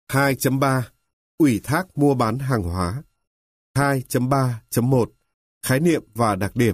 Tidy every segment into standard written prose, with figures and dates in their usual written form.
2.3 Ủy thác mua bán hàng hóa. 2.3.1 Khái niệm và đặc điểm.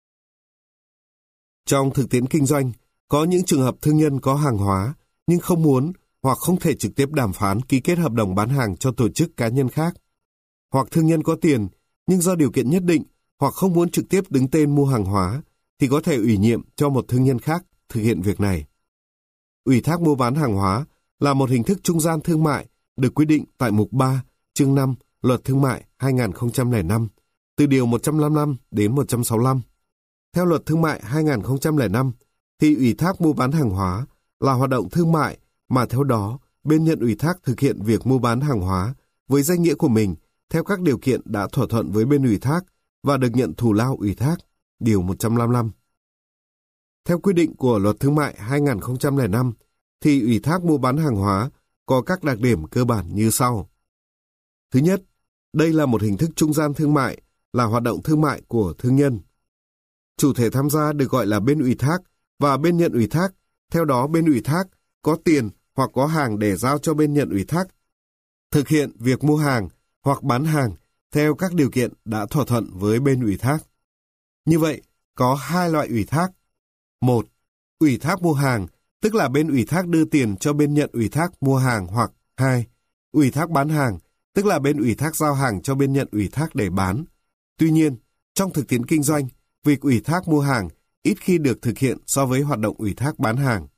Trong thực tiễn kinh doanh, có những trường hợp thương nhân có hàng hóa nhưng không muốn hoặc không thể trực tiếp đàm phán ký kết hợp đồng bán hàng cho tổ chức cá nhân khác. Hoặc thương nhân có tiền nhưng do điều kiện nhất định hoặc không muốn trực tiếp đứng tên mua hàng hóa thì có thể ủy nhiệm cho một thương nhân khác thực hiện việc này. Ủy thác mua bán hàng hóa là một hình thức trung gian thương mại được quy định tại mục 3, chương 5 Luật Thương mại 2005, từ điều 155 đến 165. Theo Luật Thương mại 2005, thì ủy thác mua bán hàng hóa là hoạt động thương mại mà theo đó bên nhận ủy thác thực hiện việc mua bán hàng hóa với danh nghĩa của mình theo các điều kiện đã thỏa thuận với bên ủy thác và được nhận thù lao ủy thác, điều 155. Theo quy định của Luật Thương mại 2005, thì ủy thác mua bán hàng hóa có các đặc điểm cơ bản như sau. Thứ nhất, đây là một hình thức trung gian thương mại, là hoạt động thương mại của thương nhân. Chủ thể tham gia được gọi là bên ủy thác và bên nhận ủy thác, theo đó bên ủy thác có tiền hoặc có hàng để giao cho bên nhận ủy thác thực hiện việc mua hàng hoặc bán hàng theo các điều kiện đã thỏa thuận với bên ủy thác. Như vậy, có hai loại ủy thác. 1. Ủy thác mua hàng, tức là bên ủy thác đưa tiền cho bên nhận ủy thác mua hàng, hoặc 2. Ủy thác bán hàng, tức là bên ủy thác giao hàng cho bên nhận ủy thác để bán. Tuy nhiên, trong thực tiễn kinh doanh, việc ủy thác mua hàng ít khi được thực hiện so với hoạt động ủy thác bán hàng.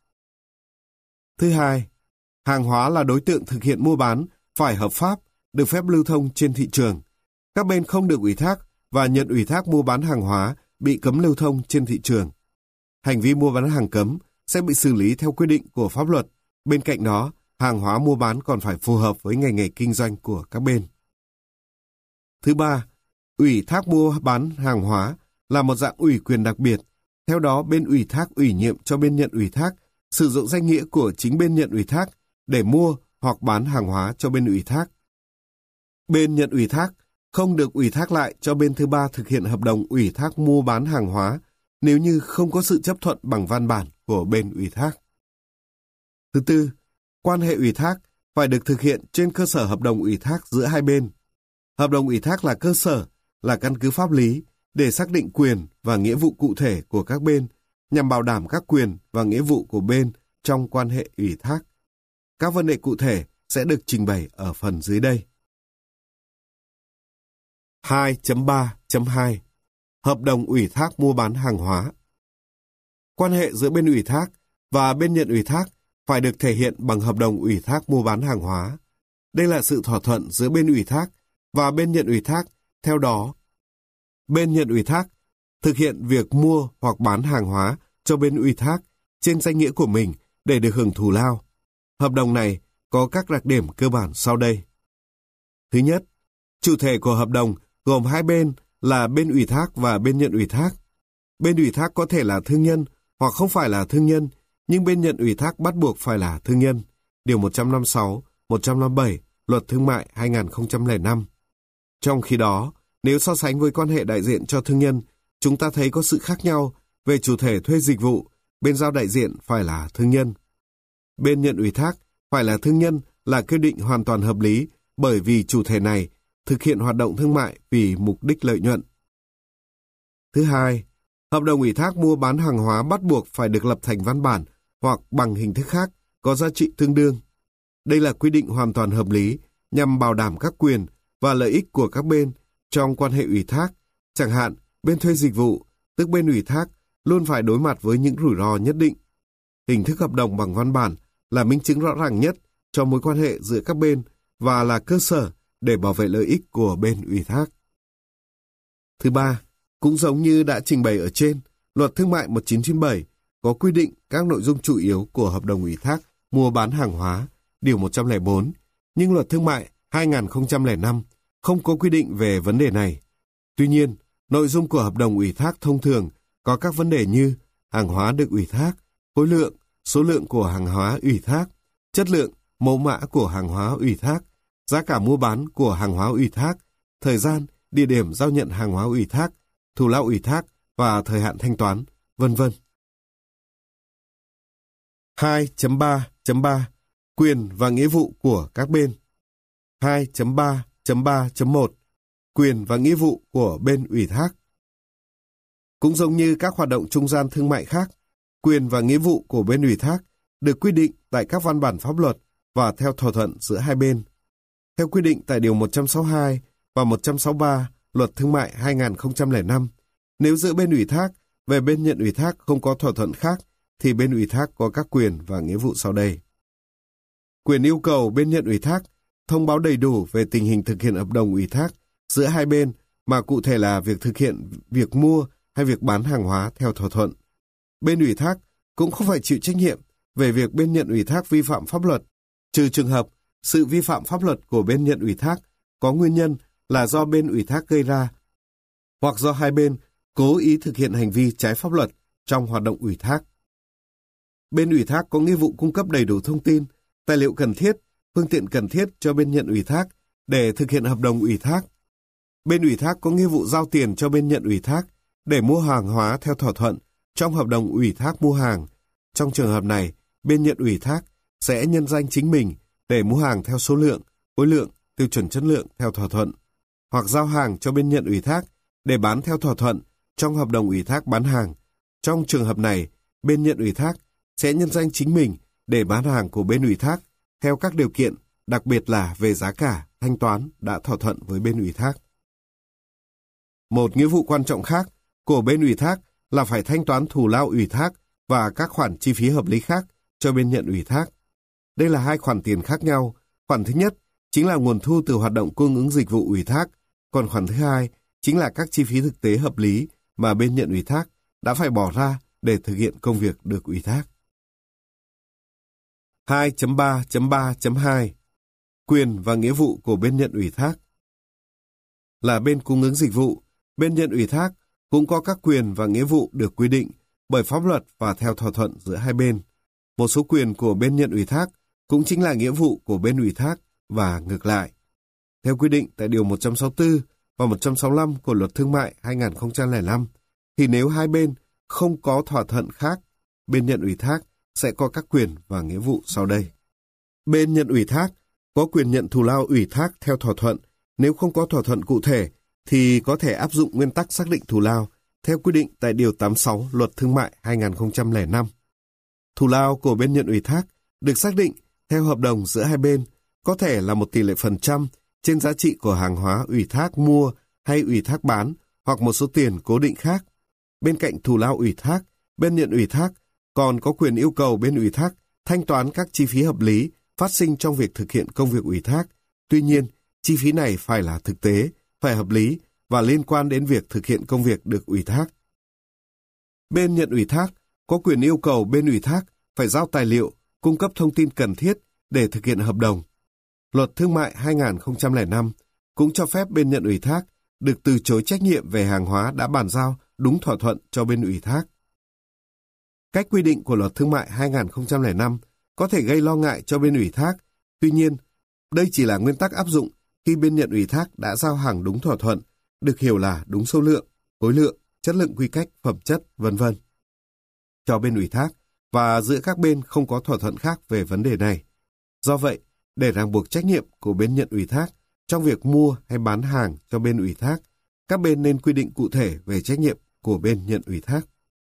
Thứ hai, hàng hóa là đối tượng thực hiện mua bán phải hợp pháp, được phép lưu thông trên thị trường. Các bên không được ủy thác và nhận ủy thác mua bán hàng hóa bị cấm lưu thông trên thị trường. Hành vi mua bán hàng cấm sẽ bị xử lý theo quy định của pháp luật. Bên cạnh đó, hàng hóa mua bán còn phải phù hợp với ngành nghề kinh doanh của các bên. Thứ ba, ủy thác mua bán hàng hóa là một dạng ủy quyền đặc biệt. Theo đó, bên ủy thác ủy nhiệm cho bên nhận ủy thác sử dụng danh nghĩa của chính bên nhận ủy thác để mua hoặc bán hàng hóa cho bên ủy thác. Bên nhận ủy thác không được ủy thác lại cho bên thứ ba thực hiện hợp đồng ủy thác mua bán hàng hóa nếu như không có sự chấp thuận bằng văn bản của bên ủy thác. Thứ tư, quan hệ ủy thác phải được thực hiện trên cơ sở hợp đồng ủy thác giữa hai bên. Hợp đồng ủy thác là cơ sở, là căn cứ pháp lý để xác định quyền và nghĩa vụ cụ thể của các bên nhằm bảo đảm các quyền và nghĩa vụ của bên trong quan hệ ủy thác. Các vấn đề cụ thể sẽ được trình bày ở phần dưới đây. 2.3.2 Hợp đồng ủy thác mua bán hàng hóa. Quan hệ giữa bên ủy thác và bên nhận ủy thác phải được thể hiện bằng hợp đồng ủy thác mua bán hàng hóa. Đây là sự thỏa thuận giữa bên ủy thác và bên nhận ủy thác. Theo đó, bên nhận ủy thác thực hiện việc mua hoặc bán hàng hóa cho bên ủy thác trên danh nghĩa của mình để được hưởng thù lao. Hợp đồng này có các đặc điểm cơ bản sau đây. Thứ nhất, chủ thể của hợp đồng gồm hai bên là bên ủy thác và bên nhận ủy thác. Bên ủy thác có thể là thương nhân hoặc không phải là thương nhân, nhưng bên nhận ủy thác bắt buộc phải là thương nhân. Điều 156, 157 Luật Thương mại 2005. Trong khi đó, nếu so sánh với quan hệ đại diện cho thương nhân, chúng ta thấy có sự khác nhau về chủ thể thuê dịch vụ. Bên giao đại diện phải là thương nhân. Bên nhận ủy thác phải là thương nhân là quy định hoàn toàn hợp lý, bởi vì chủ thể này thực hiện hoạt động thương mại vì mục đích lợi nhuận. Thứ hai, hợp đồng ủy thác mua bán hàng hóa bắt buộc phải được lập thành văn bản hoặc bằng hình thức khác có giá trị tương đương. Đây là quy định hoàn toàn hợp lý nhằm bảo đảm các quyền và lợi ích của các bên trong quan hệ ủy thác. Chẳng hạn, bên thuê dịch vụ, tức bên ủy thác, luôn phải đối mặt với những rủi ro nhất định. Hình thức hợp đồng bằng văn bản là minh chứng rõ ràng nhất cho mối quan hệ giữa các bên và là cơ sở để bảo vệ lợi ích của bên ủy thác. Thứ ba, cũng giống như đã trình bày ở trên, Luật Thương mại 1997 có quy định các nội dung chủ yếu của hợp đồng ủy thác mua bán hàng hóa, điều 104, nhưng Luật Thương mại 2005 không có quy định về vấn đề này. Tuy nhiên, nội dung của hợp đồng ủy thác thông thường có các vấn đề như hàng hóa được ủy thác, khối lượng, số lượng của hàng hóa ủy thác, chất lượng, mẫu mã của hàng hóa ủy thác, giá cả mua bán của hàng hóa ủy thác, thời gian, địa điểm giao nhận hàng hóa ủy thác, thù lao ủy thác và thời hạn thanh toán, vân vân. 2.3.3 Quyền và nghĩa vụ của các bên. 2.3.3.1 Quyền và nghĩa vụ của bên ủy thác. Cũng giống như các hoạt động trung gian thương mại khác, quyền và nghĩa vụ của bên ủy thác được quy định tại các văn bản pháp luật và theo thỏa thuận giữa hai bên. Theo quy định tại Điều 162 và 163 Luật Thương mại 2005, nếu giữa bên ủy thác và bên nhận ủy thác không có thỏa thuận khác, thì bên ủy thác có các quyền và nghĩa vụ sau đây. Quyền yêu cầu bên nhận ủy thác thông báo đầy đủ về tình hình thực hiện hợp đồng ủy thác giữa hai bên, mà cụ thể là việc thực hiện việc mua hay việc bán hàng hóa theo thỏa thuận. Bên ủy thác cũng không phải chịu trách nhiệm về việc bên nhận ủy thác vi phạm pháp luật, trừ trường hợp sự vi phạm pháp luật của bên nhận ủy thác có nguyên nhân là do bên ủy thác gây ra, hoặc do hai bên cố ý thực hiện hành vi trái pháp luật trong hoạt động ủy thác. Bên ủy thác có nghĩa vụ cung cấp đầy đủ thông tin, tài liệu cần thiết, phương tiện cần thiết cho bên nhận ủy thác để thực hiện hợp đồng ủy thác. Bên ủy thác có nghĩa vụ giao tiền cho bên nhận ủy thác để mua hàng hóa theo thỏa thuận trong hợp đồng ủy thác mua hàng. Trong trường hợp này, bên nhận ủy thác sẽ nhân danh chính mình để mua hàng theo số lượng, khối lượng, tiêu chuẩn chất lượng theo thỏa thuận, hoặc giao hàng cho bên nhận ủy thác để bán theo thỏa thuận trong hợp đồng ủy thác bán hàng. Trong trường hợp này, bên nhận ủy thác sẽ nhân danh chính mình để bán hàng của bên ủy thác theo các điều kiện, đặc biệt là về giá cả, thanh toán đã thỏa thuận với bên ủy thác. Một nghĩa vụ quan trọng khác của bên ủy thác là phải thanh toán thù lao ủy thác và các khoản chi phí hợp lý khác cho bên nhận ủy thác. Đây là hai khoản tiền khác nhau. Khoản thứ nhất chính là nguồn thu từ hoạt động cung ứng dịch vụ ủy thác, còn khoản thứ hai chính là các chi phí thực tế hợp lý mà bên nhận ủy thác đã phải bỏ ra để thực hiện công việc được ủy thác. 2.3.3.2 Quyền và nghĩa vụ của bên nhận ủy thác. Là bên cung ứng dịch vụ, bên nhận ủy thác cũng có các quyền và nghĩa vụ được quy định bởi pháp luật và theo thỏa thuận giữa hai bên. Một số quyền của bên nhận ủy thác cũng chính là nghĩa vụ của bên ủy thác và ngược lại. Theo quy định tại Điều 164 và 165 của Luật Thương mại 2005, thì nếu hai bên không có thỏa thuận khác, bên nhận ủy thác sẽ có các quyền và nghĩa vụ sau đây. Bên nhận ủy thác có quyền nhận thù lao ủy thác theo thỏa thuận. Nếu không có thỏa thuận cụ thể, thì có thể áp dụng nguyên tắc xác định thù lao theo quy định tại Điều 86 Luật Thương mại 2005. Thù lao của bên nhận ủy thác được xác định theo hợp đồng giữa hai bên, có thể là một tỷ lệ phần trăm trên giá trị của hàng hóa ủy thác mua hay ủy thác bán, hoặc một số tiền cố định khác. Bên cạnh thù lao ủy thác, bên nhận ủy thác còn có quyền yêu cầu bên ủy thác thanh toán các chi phí hợp lý phát sinh trong việc thực hiện công việc ủy thác. Tuy nhiên, chi phí này phải là thực tế, phải hợp lý và liên quan đến việc thực hiện công việc được ủy thác. Bên nhận ủy thác có quyền yêu cầu bên ủy thác phải giao tài liệu, cung cấp thông tin cần thiết để thực hiện hợp đồng. Luật Thương mại 2005 cũng cho phép bên nhận ủy thác được từ chối trách nhiệm về hàng hóa đã bàn giao đúng thỏa thuận cho bên ủy thác. Cách quy định của Luật Thương mại 2005 có thể gây lo ngại cho bên ủy thác. Tuy nhiên, đây chỉ là nguyên tắc áp dụng khi bên nhận ủy thác đã giao hàng đúng thỏa thuận, được hiểu là đúng số lượng, khối lượng, chất lượng quy cách, phẩm chất, v.v. cho bên ủy thác, và giữa các bên không có thỏa thuận khác về vấn đề này. Do vậy, để ràng buộc trách nhiệm của bên nhận ủy thác trong việc mua hay bán hàng cho bên ủy thác, các bên nên quy định cụ thể về trách nhiệm của bên nhận ủy thác.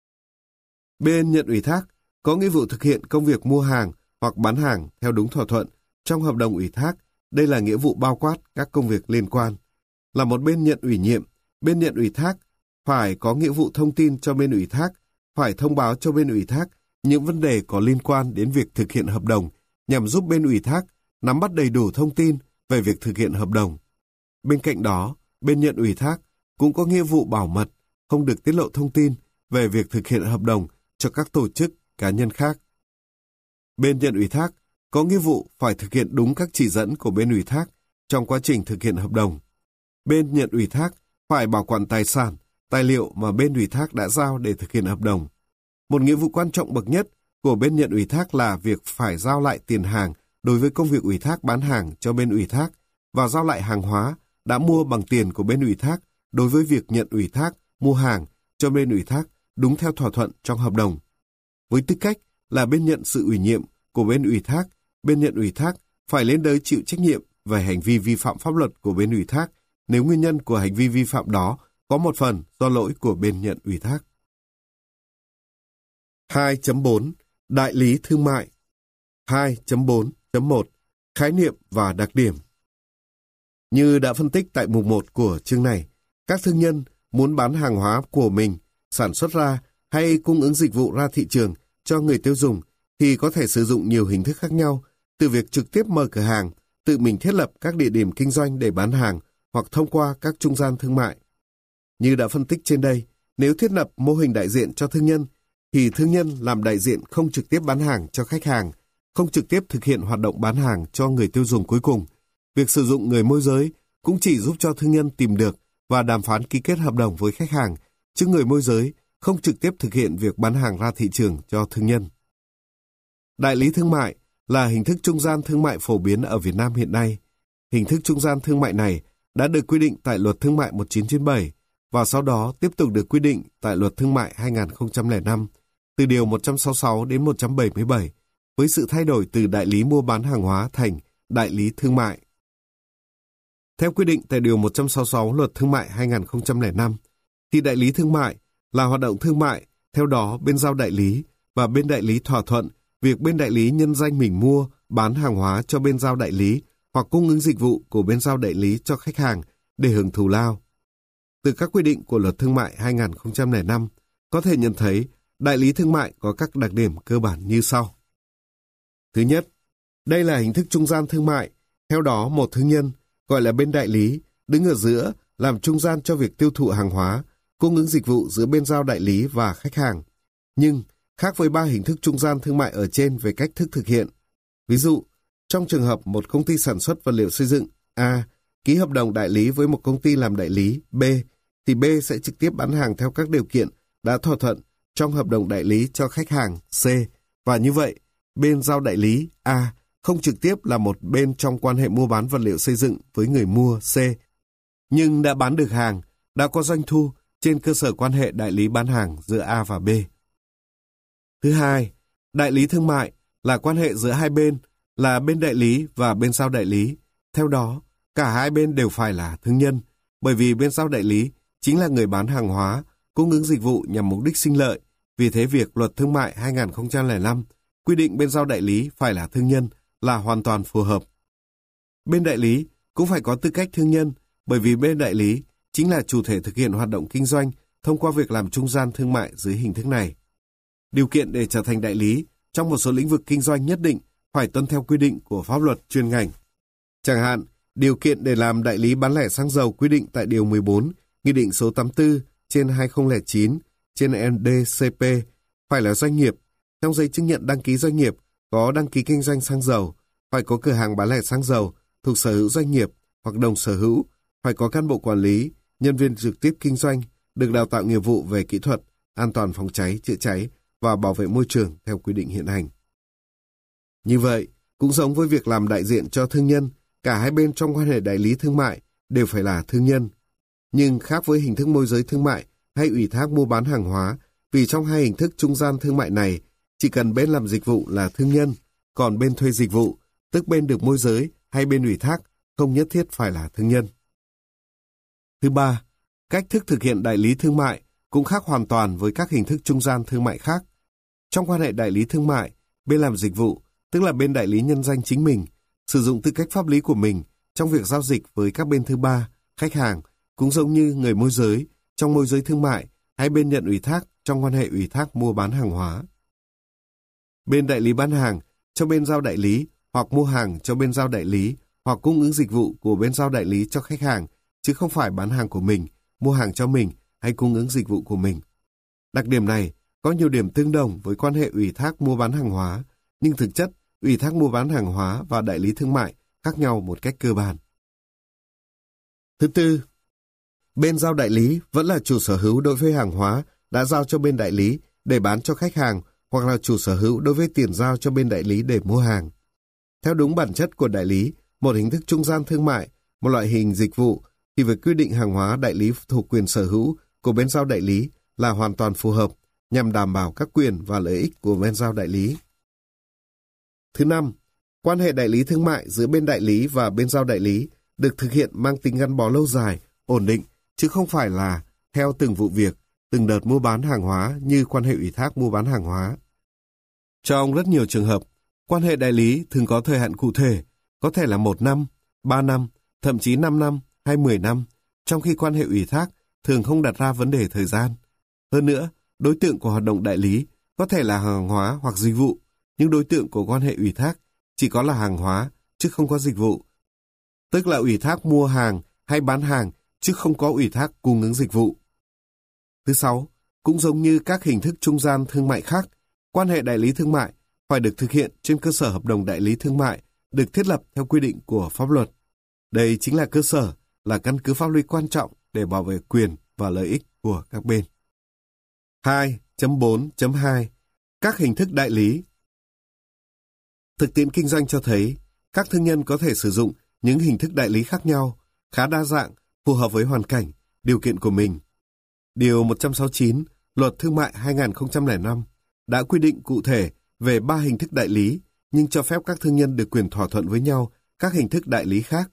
Bên nhận ủy thác có nghĩa vụ thực hiện công việc mua hàng hoặc bán hàng theo đúng thỏa thuận trong hợp đồng ủy thác. Đây là nghĩa vụ bao quát các công việc liên quan. Là một bên nhận ủy nhiệm, bên nhận ủy thác phải có nghĩa vụ thông tin cho bên ủy thác, phải thông báo cho bên ủy thác những vấn đề có liên quan đến việc thực hiện hợp đồng nhằm giúp bên ủy thác nắm bắt đầy đủ thông tin về việc thực hiện hợp đồng. Bên cạnh đó, bên nhận ủy thác cũng có nghĩa vụ bảo mật, không được tiết lộ thông tin về việc thực hiện hợp đồng cho các tổ chức, cá nhân khác. Bên nhận ủy thác có nghĩa vụ phải thực hiện đúng các chỉ dẫn của bên ủy thác trong quá trình thực hiện hợp đồng. Bên nhận ủy thác phải bảo quản tài sản, tài liệu mà bên ủy thác đã giao để thực hiện hợp đồng. Một nghĩa vụ quan trọng bậc nhất của bên nhận ủy thác là việc phải giao lại tiền hàng đối với công việc ủy thác bán hàng cho bên ủy thác và giao lại hàng hóa đã mua bằng tiền của bên ủy thác đối với việc nhận ủy thác mua hàng cho bên ủy thác đúng theo thỏa thuận trong hợp đồng. Với tư cách là bên nhận sự ủy nhiệm của bên ủy thác, bên nhận ủy thác phải lên đới chịu trách nhiệm về hành vi vi phạm pháp luật của bên ủy thác nếu nguyên nhân của hành vi vi phạm đó có một phần do lỗi của bên nhận ủy thác. 2.4. Đại lý thương mại. 2.4.1. Khái niệm và đặc điểm. Như đã phân tích tại mục 1 của chương này, các thương nhân muốn bán hàng hóa của mình sản xuất ra hay cung ứng dịch vụ ra thị trường cho người tiêu dùng thì có thể sử dụng nhiều hình thức khác nhau, từ việc trực tiếp mở cửa hàng, tự mình thiết lập các địa điểm kinh doanh để bán hàng hoặc thông qua các trung gian thương mại. Như đã phân tích trên đây, nếu thiết lập mô hình đại diện cho thương nhân, thì thương nhân làm đại diện không trực tiếp bán hàng cho khách hàng, không trực tiếp thực hiện hoạt động bán hàng cho người tiêu dùng cuối cùng. Việc sử dụng người môi giới cũng chỉ giúp cho thương nhân tìm được và đàm phán ký kết hợp đồng với khách hàng, chứ người môi giới không trực tiếp thực hiện việc bán hàng ra thị trường cho thương nhân. Đại lý thương mại là hình thức trung gian thương mại phổ biến ở Việt Nam hiện nay. Hình thức trung gian thương mại này đã được quy định tại Luật Thương mại 1997 và sau đó tiếp tục được quy định tại Luật Thương mại 2005, từ điều 166 đến 177, với sự thay đổi từ đại lý mua bán hàng hóa thành đại lý thương mại. Theo quy định tại điều 166 Luật Thương mại 2005, thì đại lý thương mại là hoạt động thương mại, theo đó bên giao đại lý và bên đại lý thỏa thuận việc bên đại lý nhân danh mình mua, bán hàng hóa cho bên giao đại lý hoặc cung ứng dịch vụ của bên giao đại lý cho khách hàng để hưởng thù lao. Từ các quy định của Luật Thương mại 2005, có thể nhận thấy đại lý thương mại có các đặc điểm cơ bản như sau. Thứ nhất, đây là hình thức trung gian thương mại, theo đó một thương nhân, gọi là bên đại lý, đứng ở giữa làm trung gian cho việc tiêu thụ hàng hóa, cung ứng dịch vụ giữa bên giao đại lý và khách hàng. Nhưng, khác với 3 hình thức trung gian thương mại ở trên về cách thức thực hiện. Ví dụ, trong trường hợp một công ty sản xuất vật liệu xây dựng A ký hợp đồng đại lý với một công ty làm đại lý B, thì B sẽ trực tiếp bán hàng theo các điều kiện đã thỏa thuận trong hợp đồng đại lý cho khách hàng C, và như vậy, bên giao đại lý A không trực tiếp là một bên trong quan hệ mua bán vật liệu xây dựng với người mua C, nhưng đã bán được hàng, đã có doanh thu trên cơ sở quan hệ đại lý bán hàng giữa A và B. Thứ hai, đại lý thương mại là quan hệ giữa hai bên là bên đại lý và bên giao đại lý. Theo đó, cả hai bên đều phải là thương nhân, bởi vì bên giao đại lý chính là người bán hàng hóa, cung ứng dịch vụ nhằm mục đích sinh lợi. Vì thế việc Luật Thương mại 2005 quy định bên giao đại lý phải là thương nhân là hoàn toàn phù hợp. Bên đại lý cũng phải có tư cách thương nhân, bởi vì bên đại lý chính là chủ thể thực hiện hoạt động kinh doanh thông qua việc làm trung gian thương mại dưới hình thức này. Điều kiện để trở thành đại lý trong một số lĩnh vực kinh doanh nhất định phải tuân theo quy định của pháp luật chuyên ngành. Chẳng hạn, điều kiện để làm đại lý bán lẻ xăng dầu quy định tại Điều 14, Nghị định số 84/2009 trên NDCP phải là doanh nghiệp, trong giấy chứng nhận đăng ký doanh nghiệp có đăng ký kinh doanh xăng dầu, phải có cửa hàng bán lẻ xăng dầu thuộc sở hữu doanh nghiệp hoặc đồng sở hữu, phải có cán bộ quản lý, nhân viên trực tiếp kinh doanh, được đào tạo nghiệp vụ về kỹ thuật, an toàn phòng cháy, chữa cháy và bảo vệ môi trường theo quy định hiện hành. Như vậy, cũng giống với việc làm đại diện cho thương nhân, cả hai bên trong quan hệ đại lý thương mại đều phải là thương nhân. Nhưng khác với hình thức môi giới thương mại hay ủy thác mua bán hàng hóa, vì trong hai hình thức trung gian thương mại này, chỉ cần bên làm dịch vụ là thương nhân, còn bên thuê dịch vụ, tức bên được môi giới hay bên ủy thác, không nhất thiết phải là thương nhân. Thứ ba, cách thức thực hiện đại lý thương mại cũng khác hoàn toàn với các hình thức trung gian thương mại khác. Trong quan hệ đại lý thương mại, bên làm dịch vụ, tức là bên đại lý nhân danh chính mình, sử dụng tư cách pháp lý của mình trong việc giao dịch với các bên thứ ba, khách hàng, cũng giống như người môi giới trong môi giới thương mại hay bên nhận ủy thác trong quan hệ ủy thác mua bán hàng hóa. Bên đại lý bán hàng cho bên giao đại lý hoặc mua hàng cho bên giao đại lý hoặc cung ứng dịch vụ của bên giao đại lý cho khách hàng, chứ không phải bán hàng của mình, mua hàng cho mình hay cung ứng dịch vụ của mình. Đặc điểm này có nhiều điểm tương đồng với quan hệ ủy thác mua bán hàng hóa, nhưng thực chất ủy thác mua bán hàng hóa và đại lý thương mại khác nhau một cách cơ bản. Thứ tư, bên giao đại lý vẫn là chủ sở hữu đối với hàng hóa đã giao cho bên đại lý để bán cho khách hàng, hoặc là chủ sở hữu đối với tiền giao cho bên đại lý để mua hàng. Theo đúng bản chất của đại lý, một hình thức trung gian thương mại, một loại hình dịch vụ, thì việc quy định hàng hóa đại lý thuộc quyền sở hữu của bên giao đại lý là hoàn toàn phù hợp nhằm đảm bảo các quyền và lợi ích của bên giao đại lý. Thứ năm, Quan hệ đại lý thương mại giữa bên đại lý và bên giao đại lý được thực hiện mang tính gắn bó lâu dài, ổn định, chứ không phải là theo từng vụ việc, từng đợt mua bán hàng hóa như quan hệ ủy thác mua bán hàng hóa. Trong rất nhiều trường hợp, quan hệ đại lý thường có thời hạn cụ thể, có thể là 1 năm, 3 năm, thậm chí 5 năm hay 10 năm, trong khi quan hệ ủy thác thường không đặt ra vấn đề thời gian. Hơn nữa, đối tượng của hoạt động đại lý có thể là hàng hóa hoặc dịch vụ, nhưng đối tượng của quan hệ ủy thác chỉ có là hàng hóa chứ không có dịch vụ. Tức là ủy thác mua hàng hay bán hàng chứ không có ủy thác cung ứng dịch vụ. Thứ 6, cũng giống như các hình thức trung gian thương mại khác, quan hệ đại lý thương mại phải được thực hiện trên cơ sở hợp đồng đại lý thương mại được thiết lập theo quy định của pháp luật. Đây chính là cơ sở, là căn cứ pháp lý quan trọng để bảo vệ quyền và lợi ích của các bên. 2.4.2 Các hình thức đại lý. Thực tiễn kinh doanh cho thấy, các thương nhân có thể sử dụng những hình thức đại lý khác nhau, khá đa dạng, phù hợp với hoàn cảnh, điều kiện của mình. Điều 169 Luật Thương mại 2005 đã quy định cụ thể về 3 hình thức đại lý, nhưng cho phép các thương nhân được quyền thỏa thuận với nhau các hình thức đại lý khác.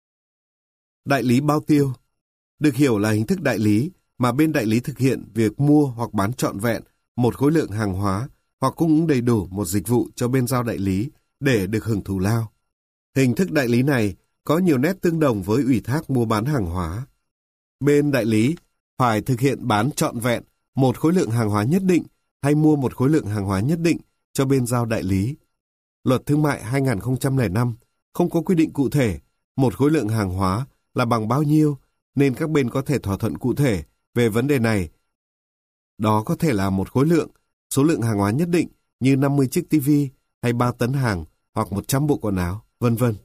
Đại lý bao tiêu được hiểu là hình thức đại lý mà bên đại lý thực hiện việc mua hoặc bán trọn vẹn một khối lượng hàng hóa hoặc cung ứng đầy đủ một dịch vụ cho bên giao đại lý để được hưởng thù lao. Hình thức đại lý này có nhiều nét tương đồng với ủy thác mua bán hàng hóa. Bên đại lý phải thực hiện bán trọn vẹn một khối lượng hàng hóa nhất định hay mua một khối lượng hàng hóa nhất định cho bên giao đại lý. Luật Thương mại 2005 không có quy định cụ thể một khối lượng hàng hóa là bằng bao nhiêu, nên các bên có thể thỏa thuận cụ thể về vấn đề này. Đó có thể là một khối lượng, số lượng hàng hóa nhất định như 50 chiếc TV hay 3 tấn hàng hoặc 100 bộ quần áo, vân vân.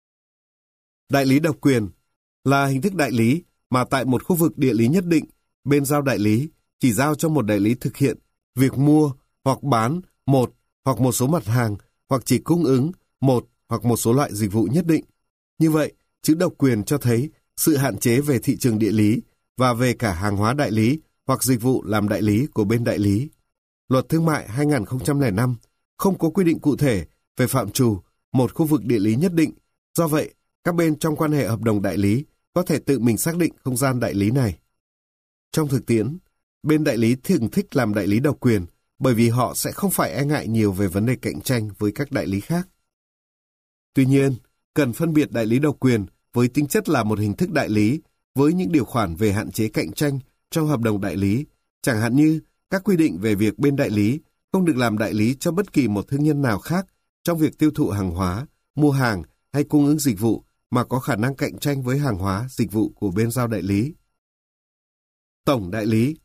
Đại lý độc quyền là hình thức đại lý mà tại một khu vực địa lý nhất định, bên giao đại lý chỉ giao cho một đại lý thực hiện việc mua hoặc bán một hoặc một số mặt hàng hoặc chỉ cung ứng một hoặc một số loại dịch vụ nhất định. Như vậy, chữ độc quyền cho thấy sự hạn chế về thị trường địa lý và về cả hàng hóa đại lý hoặc dịch vụ làm đại lý của bên đại lý. Luật Thương mại 2005 không có quy định cụ thể về phạm trù một khu vực địa lý nhất định, do vậy, các bên trong quan hệ hợp đồng đại lý có thể tự mình xác định không gian đại lý này. Trong thực tiễn, bên đại lý thường thích làm đại lý độc quyền bởi vì họ sẽ không phải e ngại nhiều về vấn đề cạnh tranh với các đại lý khác. Tuy nhiên, cần phân biệt đại lý độc quyền với tính chất là một hình thức đại lý với những điều khoản về hạn chế cạnh tranh trong hợp đồng đại lý, chẳng hạn như các quy định về việc bên đại lý không được làm đại lý cho bất kỳ một thương nhân nào khác trong việc tiêu thụ hàng hóa, mua hàng hay cung ứng dịch vụ mà có khả năng cạnh tranh với hàng hóa, dịch vụ của bên giao đại lý. Tổng đại lý.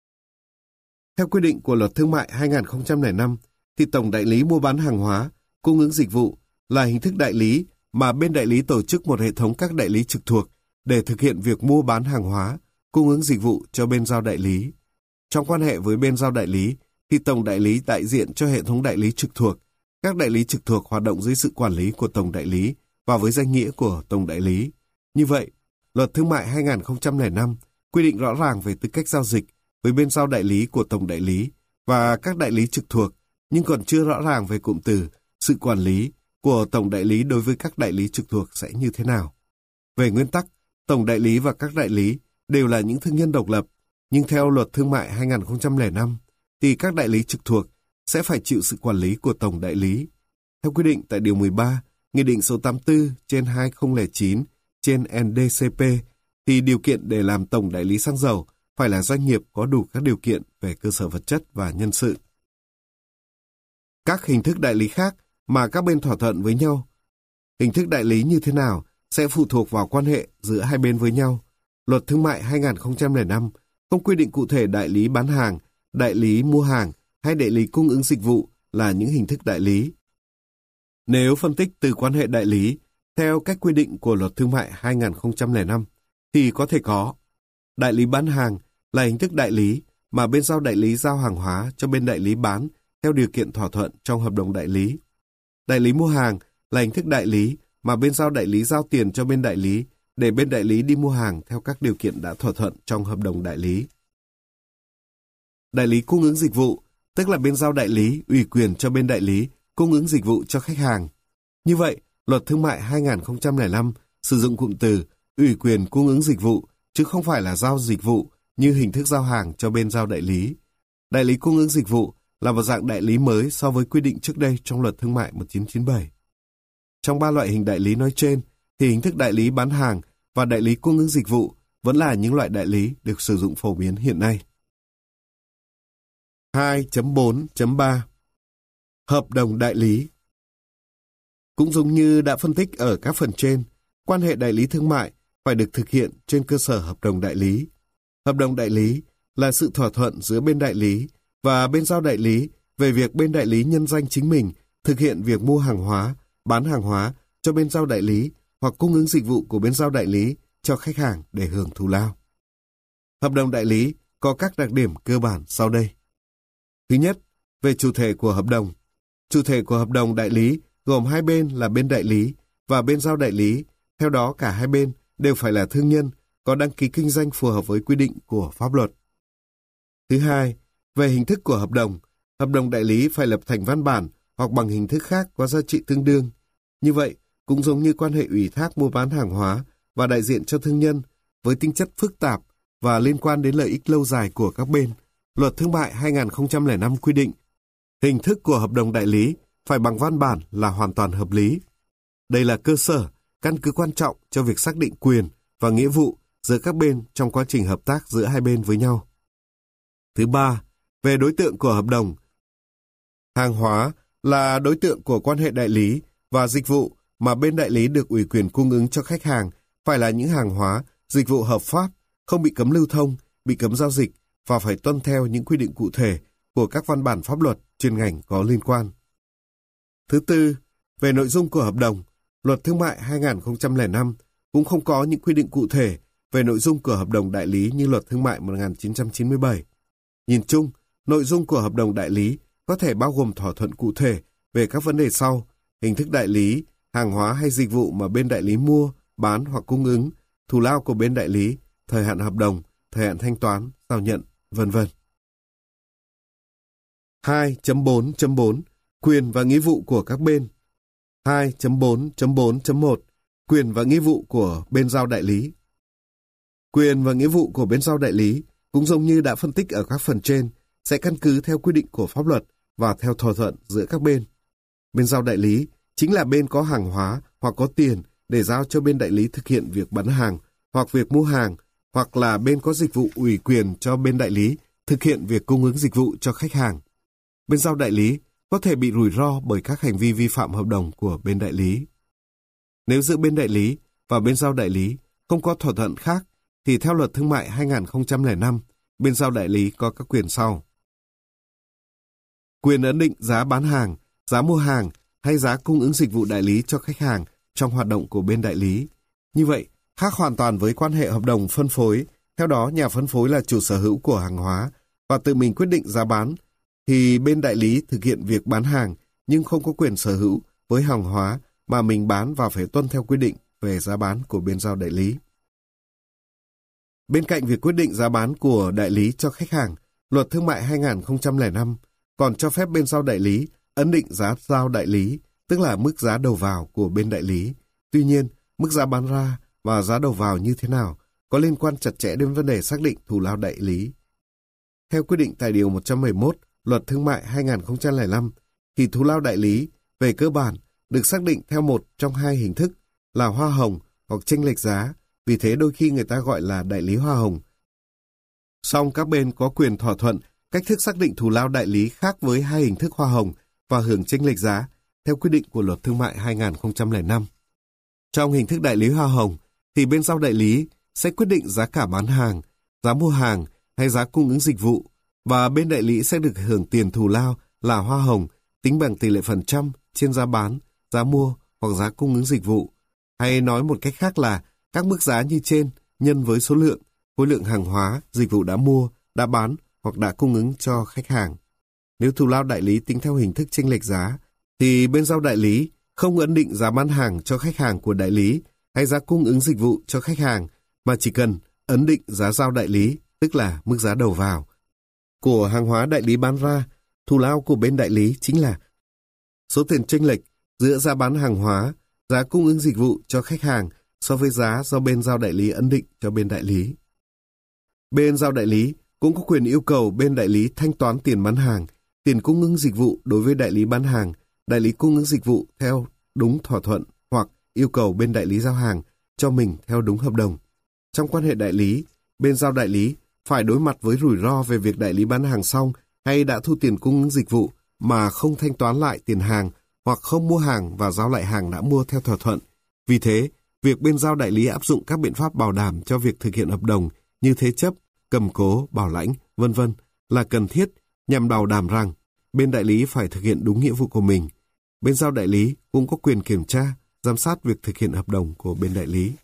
Theo quy định của Luật Thương mại 2005, thì tổng đại lý mua bán hàng hóa, cung ứng dịch vụ là hình thức đại lý mà bên đại lý tổ chức một hệ thống các đại lý trực thuộc để thực hiện việc mua bán hàng hóa, cung ứng dịch vụ cho bên giao đại lý. Trong quan hệ với bên giao đại lý, thì tổng đại lý đại diện cho hệ thống đại lý trực thuộc. Các đại lý trực thuộc hoạt động dưới sự quản lý của tổng đại lý và với danh nghĩa của tổng đại lý. Như vậy, Luật Thương mại 2005 quy định rõ ràng về tư cách giao dịch với bên giao đại lý của tổng đại lý và các đại lý trực thuộc, nhưng còn chưa rõ ràng về cụm từ sự quản lý của tổng đại lý đối với các đại lý trực thuộc sẽ như thế nào. Về nguyên tắc, tổng đại lý và các đại lý đều là những thương nhân độc lập, nhưng theo Luật Thương mại 2005 thì các đại lý trực thuộc sẽ phải chịu sự quản lý của tổng đại lý. Theo quy định tại Điều 13, Nghị định số 84/2009/ND-CP, thì điều kiện để làm tổng đại lý xăng dầu phải là doanh nghiệp có đủ các điều kiện về cơ sở vật chất và nhân sự. Các hình thức đại lý khác mà các bên thỏa thuận với nhau. Hình thức đại lý như thế nào sẽ phụ thuộc vào quan hệ giữa hai bên với nhau. Luật Thương mại 2005 không quy định cụ thể đại lý bán hàng, đại lý mua hàng hay đại lý cung ứng dịch vụ là những hình thức đại lý. Nếu phân tích từ quan hệ đại lý theo cách quy định của Luật Thương mại 2005 thì có thể có đại lý bán hàng là hình thức đại lý mà bên giao đại lý giao hàng hóa cho bên đại lý bán theo điều kiện thỏa thuận trong hợp đồng đại lý. Đại lý mua hàng là hình thức đại lý mà bên giao đại lý giao tiền cho bên đại lý để bên đại lý đi mua hàng theo các điều kiện đã thỏa thuận trong hợp đồng đại lý. Đại lý cung ứng dịch vụ, tức là bên giao đại lý ủy quyền cho bên đại lý cung ứng dịch vụ cho khách hàng. Như vậy, Luật Thương mại 2005 sử dụng cụm từ ủy quyền cung ứng dịch vụ, chứ không phải là giao dịch vụ như hình thức giao hàng cho bên giao đại lý. Đại lý cung ứng dịch vụ là một dạng đại lý mới so với quy định trước đây trong Luật Thương mại 1997. Trong ba loại hình đại lý nói trên, thì hình thức đại lý bán hàng và đại lý cung ứng dịch vụ vẫn là những loại đại lý được sử dụng phổ biến hiện nay. 2.4.3 Hợp đồng đại lý. Cũng giống như đã phân tích ở các phần trên, quan hệ đại lý thương mại phải được thực hiện trên cơ sở hợp đồng đại lý. Hợp đồng đại lý là sự thỏa thuận giữa bên đại lý và bên giao đại lý về việc bên đại lý nhân danh chính mình thực hiện việc mua hàng hóa, bán hàng hóa cho bên giao đại lý hoặc cung ứng dịch vụ của bên giao đại lý cho khách hàng để hưởng thù lao. Hợp đồng đại lý có các đặc điểm cơ bản sau đây. Thứ nhất, về chủ thể của hợp đồng. Chủ thể của hợp đồng đại lý gồm hai bên là bên đại lý và bên giao đại lý, theo đó cả hai bên đều phải là thương nhân, có đăng ký kinh doanh phù hợp với quy định của pháp luật. Thứ hai, về hình thức của hợp đồng đại lý phải lập thành văn bản hoặc bằng hình thức khác có giá trị tương đương. Như vậy, cũng giống như quan hệ ủy thác mua bán hàng hóa và đại diện cho thương nhân với tính chất phức tạp và liên quan đến lợi ích lâu dài của các bên, Luật Thương mại 2005 quy định hình thức của hợp đồng đại lý phải bằng văn bản là hoàn toàn hợp lý. Đây là cơ sở, căn cứ quan trọng cho việc xác định quyền và nghĩa vụ giữa các bên trong quá trình hợp tác giữa hai bên với nhau. Thứ ba, về đối tượng của hợp đồng. Hàng hóa là đối tượng của quan hệ đại lý và dịch vụ mà bên đại lý được ủy quyền cung ứng cho khách hàng phải là những hàng hóa, dịch vụ hợp pháp, không bị cấm lưu thông, bị cấm giao dịch và phải tuân theo những quy định cụ thể của các văn bản pháp luật chuyên ngành có liên quan. Thứ tư, về nội dung của hợp đồng, Luật Thương mại 2005 cũng không có những quy định cụ thể về nội dung của hợp đồng đại lý như Luật Thương mại 1997. Nhìn chung, nội dung của hợp đồng đại lý có thể bao gồm thỏa thuận cụ thể về các vấn đề sau: hình thức đại lý, hàng hóa hay dịch vụ mà bên đại lý mua, bán hoặc cung ứng, thù lao của bên đại lý, thời hạn hợp đồng, thời hạn thanh toán, giao nhận, v.v. 2.4.4 Quyền và nghĩa vụ của các bên. 2.4.4.1 Quyền và nghĩa vụ của bên giao đại lý. Quyền và nghĩa vụ của bên giao đại lý cũng giống như đã phân tích ở các phần trên, sẽ căn cứ theo quy định của pháp luật và theo thỏa thuận giữa các bên. Bên giao đại lý chính là bên có hàng hóa hoặc có tiền để giao cho bên đại lý thực hiện việc bán hàng hoặc việc mua hàng, hoặc là bên có dịch vụ ủy quyền cho bên đại lý thực hiện việc cung ứng dịch vụ cho khách hàng. Bên giao đại lý có thể bị rủi ro bởi các hành vi vi phạm hợp đồng của bên đại lý. Nếu giữa bên đại lý và bên giao đại lý không có thỏa thuận khác, thì theo Luật Thương mại 2005, bên giao đại lý có các quyền sau. Quyền ấn định giá bán hàng, giá mua hàng hay giá cung ứng dịch vụ đại lý cho khách hàng trong hoạt động của bên đại lý. Như vậy, khác hoàn toàn với quan hệ hợp đồng phân phối, theo đó nhà phân phối là chủ sở hữu của hàng hóa và tự mình quyết định giá bán, thì bên đại lý thực hiện việc bán hàng nhưng không có quyền sở hữu với hàng hóa mà mình bán và phải tuân theo quy định về giá bán của bên giao đại lý. Bên cạnh việc quyết định giá bán của đại lý cho khách hàng, Luật Thương mại 2005 còn cho phép bên giao đại lý ấn định giá giao đại lý, tức là mức giá đầu vào của bên đại lý. Tuy nhiên, mức giá bán ra và giá đầu vào như thế nào có liên quan chặt chẽ đến vấn đề xác định thù lao đại lý. Theo quy định tại Điều 171 Luật Thương mại 2005, thì thù lao đại lý về cơ bản được xác định theo một trong hai hình thức là hoa hồng hoặc chênh lệch giá, vì thế đôi khi người ta gọi là đại lý hoa hồng. Song các bên có quyền thỏa thuận cách thức xác định thù lao đại lý khác với hai hình thức hoa hồng và hưởng chênh lệch giá theo quy định của Luật Thương mại 2005. Trong hình thức đại lý hoa hồng thì bên giao đại lý sẽ quyết định giá cả bán hàng, giá mua hàng hay giá cung ứng dịch vụ, và bên đại lý sẽ được hưởng tiền thù lao là hoa hồng tính bằng tỷ lệ phần trăm trên giá bán, giá mua hoặc giá cung ứng dịch vụ. Hay nói một cách khác là các mức giá như trên nhân với số lượng, khối lượng hàng hóa, dịch vụ đã mua, đã bán hoặc đã cung ứng cho khách hàng. Nếu thù lao đại lý tính theo hình thức chênh lệch giá, thì bên giao đại lý không ấn định giá bán hàng cho khách hàng của đại lý hay giá cung ứng dịch vụ cho khách hàng, mà chỉ cần ấn định giá giao đại lý, tức là mức giá đầu vào của hàng hóa đại lý bán ra. Thù lao của bên đại lý chính là số tiền chênh lệch giữa giá bán hàng hóa, giá cung ứng dịch vụ cho khách hàng so với giá do bên giao đại lý ấn định cho bên đại lý. Bên giao đại lý cũng có quyền yêu cầu bên đại lý thanh toán tiền bán hàng, tiền cung ứng dịch vụ đối với đại lý bán hàng, đại lý cung ứng dịch vụ theo đúng thỏa thuận hoặc yêu cầu bên đại lý giao hàng cho mình theo đúng hợp đồng. Trong quan hệ đại lý, bên giao đại lý phải đối mặt với rủi ro về việc đại lý bán hàng xong hay đã thu tiền cung ứng dịch vụ mà không thanh toán lại tiền hàng hoặc không mua hàng và giao lại hàng đã mua theo thỏa thuận. Vì thế, việc bên giao đại lý áp dụng các biện pháp bảo đảm cho việc thực hiện hợp đồng như thế chấp, cầm cố, bảo lãnh, v.v. là cần thiết nhằm bảo đảm rằng bên đại lý phải thực hiện đúng nghĩa vụ của mình. Bên giao đại lý cũng có quyền kiểm tra, giám sát việc thực hiện hợp đồng của bên đại lý.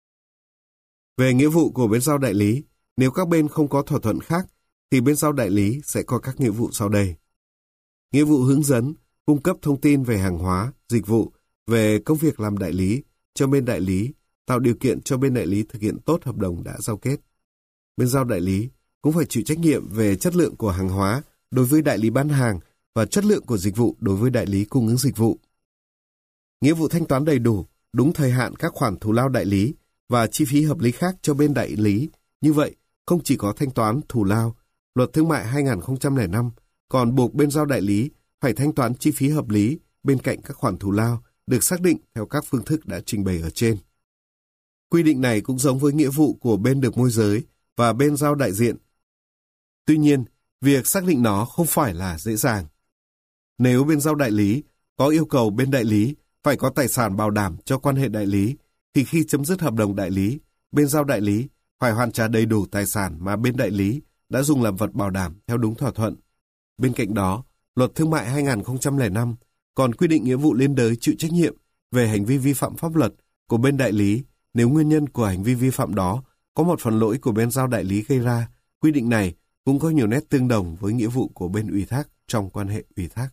Về nghĩa vụ của bên giao đại lý, nếu các bên không có thỏa thuận khác, thì bên giao đại lý sẽ có các nghĩa vụ sau đây. Nghĩa vụ hướng dẫn, cung cấp thông tin về hàng hóa, dịch vụ, về công việc làm đại lý cho bên đại lý, tạo điều kiện cho bên đại lý thực hiện tốt hợp đồng đã giao kết. Bên giao đại lý cũng phải chịu trách nhiệm về chất lượng của hàng hóa đối với đại lý bán hàng và chất lượng của dịch vụ đối với đại lý cung ứng dịch vụ. Nghĩa vụ thanh toán đầy đủ, đúng thời hạn các khoản thù lao đại lý và chi phí hợp lý khác cho bên đại lý. Như vậy, không chỉ có thanh toán thù lao, Luật Thương mại 2005 còn buộc bên giao đại lý phải thanh toán chi phí hợp lý bên cạnh các khoản thù lao được xác định theo các phương thức đã trình bày ở trên. Quy định này cũng giống với nghĩa vụ của bên được môi giới và bên giao đại diện. Tuy nhiên, việc xác định nó không phải là dễ dàng. Nếu bên giao đại lý có yêu cầu bên đại lý phải có tài sản bảo đảm cho quan hệ đại lý, thì khi chấm dứt hợp đồng đại lý, bên giao đại lý phải hoàn trả đầy đủ tài sản mà bên đại lý đã dùng làm vật bảo đảm theo đúng thỏa thuận. Bên cạnh đó, Luật Thương mại 2005 còn quy định nghĩa vụ liên đới chịu trách nhiệm về hành vi vi phạm pháp luật của bên đại lý nếu nguyên nhân của hành vi vi phạm đó có một phần lỗi của bên giao đại lý gây ra. Quy định này cũng có nhiều nét tương đồng với nghĩa vụ của bên ủy thác trong quan hệ ủy thác.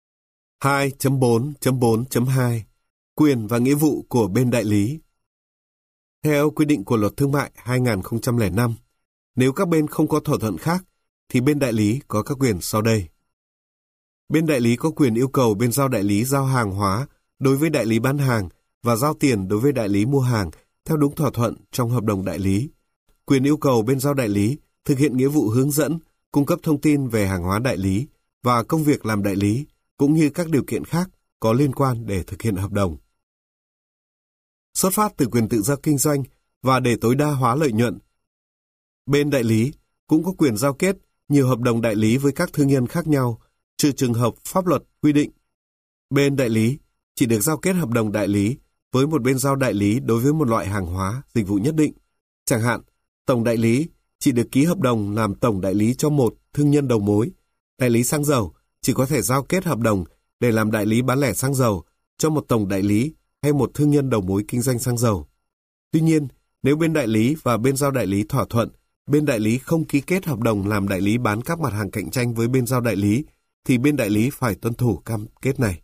2.4.4.2 Quyền và nghĩa vụ của bên đại lý. Theo quy định của Luật Thương mại 2005, nếu các bên không có thỏa thuận khác, thì bên đại lý có các quyền sau đây. Bên đại lý có quyền yêu cầu bên giao đại lý giao hàng hóa đối với đại lý bán hàng và giao tiền đối với đại lý mua hàng theo đúng thỏa thuận trong hợp đồng đại lý. Quyền yêu cầu bên giao đại lý thực hiện nghĩa vụ hướng dẫn, cung cấp thông tin về hàng hóa đại lý và công việc làm đại lý, cũng như các điều kiện khác có liên quan để thực hiện hợp đồng. Xuất phát từ quyền tự do kinh doanh và để tối đa hóa lợi nhuận, bên đại lý cũng có quyền giao kết nhiều hợp đồng đại lý với các thương nhân khác nhau, trừ trường hợp pháp luật quy định. Bên đại lý chỉ được giao kết hợp đồng đại lý với một bên giao đại lý đối với một loại hàng hóa, dịch vụ nhất định. Chẳng hạn, tổng đại lý chỉ được ký hợp đồng làm tổng đại lý cho một thương nhân đầu mối. Đại lý xăng dầu chỉ có thể giao kết hợp đồng để làm đại lý bán lẻ xăng dầu cho một tổng đại lý hay một thương nhân đầu mối kinh doanh xăng dầu. Tuy nhiên, nếu bên đại lý và bên giao đại lý thỏa thuận, bên đại lý không ký kết hợp đồng làm đại lý bán các mặt hàng cạnh tranh với bên giao đại lý, thì bên đại lý phải tuân thủ cam kết này.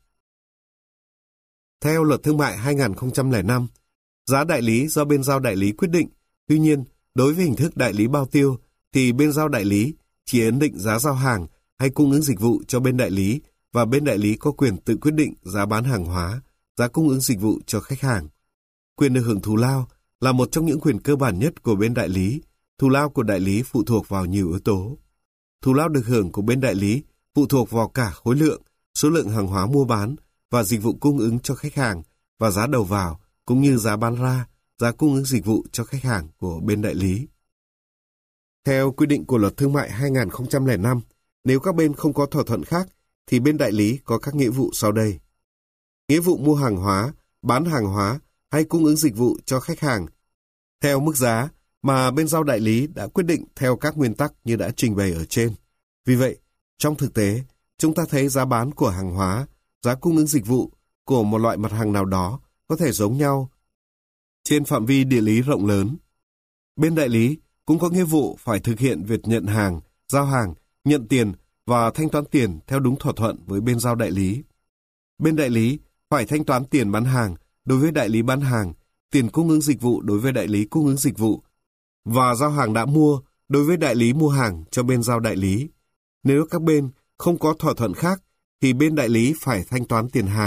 Theo Luật Thương mại 2005, giá đại lý do bên giao đại lý quyết định. Tuy nhiên, đối với hình thức đại lý bao tiêu, thì bên giao đại lý chỉ ấn định giá giao hàng hay cung ứng dịch vụ cho bên đại lý, và bên đại lý có quyền tự quyết định giá bán hàng hóa, giá cung ứng dịch vụ cho khách hàng. Quyền được hưởng thù lao là một trong những quyền cơ bản nhất của bên đại lý. Thù lao của đại lý phụ thuộc vào nhiều yếu tố. Thù lao được hưởng của bên đại lý phụ thuộc vào cả khối lượng, số lượng hàng hóa mua bán và dịch vụ cung ứng cho khách hàng và giá đầu vào, cũng như giá bán ra, giá cung ứng dịch vụ cho khách hàng của bên đại lý. Theo quy định của Luật Thương mại 2005, nếu các bên không có thỏa thuận khác, thì bên đại lý có các nghĩa vụ sau đây. Nghĩa vụ mua hàng hóa, bán hàng hóa hay cung ứng dịch vụ cho khách hàng theo mức giá mà bên giao đại lý đã quyết định theo các nguyên tắc như đã trình bày ở trên. Vì vậy, trong thực tế, chúng ta thấy giá bán của hàng hóa, giá cung ứng dịch vụ của một loại mặt hàng nào đó có thể giống nhau trên phạm vi địa lý rộng lớn. Bên đại lý cũng có nghĩa vụ phải thực hiện việc nhận hàng, giao hàng, nhận tiền và thanh toán tiền theo đúng thỏa thuận với bên giao đại lý. Bên đại lý phải thanh toán tiền bán hàng đối với đại lý bán hàng, tiền cung ứng dịch vụ đối với đại lý cung ứng dịch vụ, và giao hàng đã mua đối với đại lý mua hàng cho bên giao đại lý. Nếu các bên không có thỏa thuận khác, thì bên đại lý phải thanh toán tiền hàng,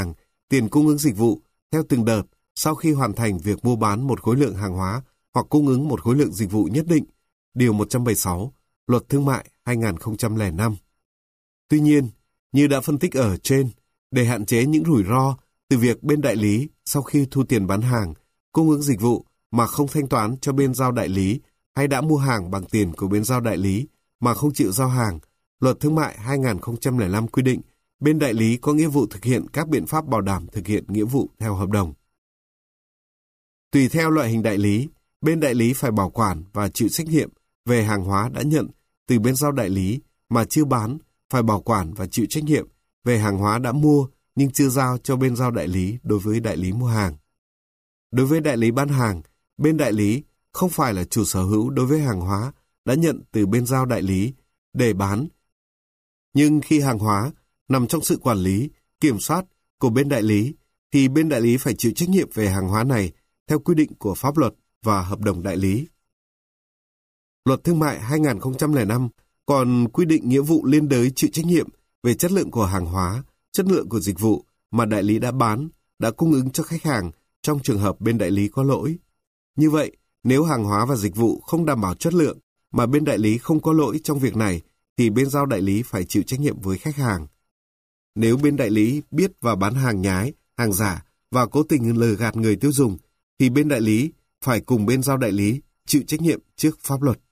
tiền cung ứng dịch vụ theo từng đợt sau khi hoàn thành việc mua bán một khối lượng hàng hóa hoặc cung ứng một khối lượng dịch vụ nhất định, Điều 176, Luật Thương mại 2005. Tuy nhiên, như đã phân tích ở trên, để hạn chế những rủi ro từ việc bên đại lý sau khi thu tiền bán hàng, cung ứng dịch vụ mà không thanh toán cho bên giao đại lý hay đã mua hàng bằng tiền của bên giao đại lý mà không chịu giao hàng, Luật Thương mại 2005 quy định bên đại lý có nghĩa vụ thực hiện các biện pháp bảo đảm thực hiện nghĩa vụ theo hợp đồng. Tùy theo loại hình đại lý, bên đại lý phải bảo quản và chịu trách nhiệm về hàng hóa đã nhận từ bên giao đại lý mà chưa bán, phải bảo quản và chịu trách nhiệm về hàng hóa đã mua nhưng chưa giao cho bên giao đại lý đối với đại lý mua hàng. Đối với đại lý bán hàng, bên đại lý không phải là chủ sở hữu đối với hàng hóa đã nhận từ bên giao đại lý để bán. Nhưng khi hàng hóa nằm trong sự quản lý, kiểm soát của bên đại lý, thì bên đại lý phải chịu trách nhiệm về hàng hóa này theo quy định của pháp luật và hợp đồng đại lý. Luật Thương mại 2005 còn quy định nghĩa vụ liên đới chịu trách nhiệm về chất lượng của hàng hóa, chất lượng của dịch vụ mà đại lý đã bán, đã cung ứng cho khách hàng trong trường hợp bên đại lý có lỗi. Như vậy, nếu hàng hóa và dịch vụ không đảm bảo chất lượng mà bên đại lý không có lỗi trong việc này, thì bên giao đại lý phải chịu trách nhiệm với khách hàng. Nếu bên đại lý biết và bán hàng nhái, hàng giả và cố tình lừa gạt người tiêu dùng, thì bên đại lý phải cùng bên giao đại lý chịu trách nhiệm trước pháp luật.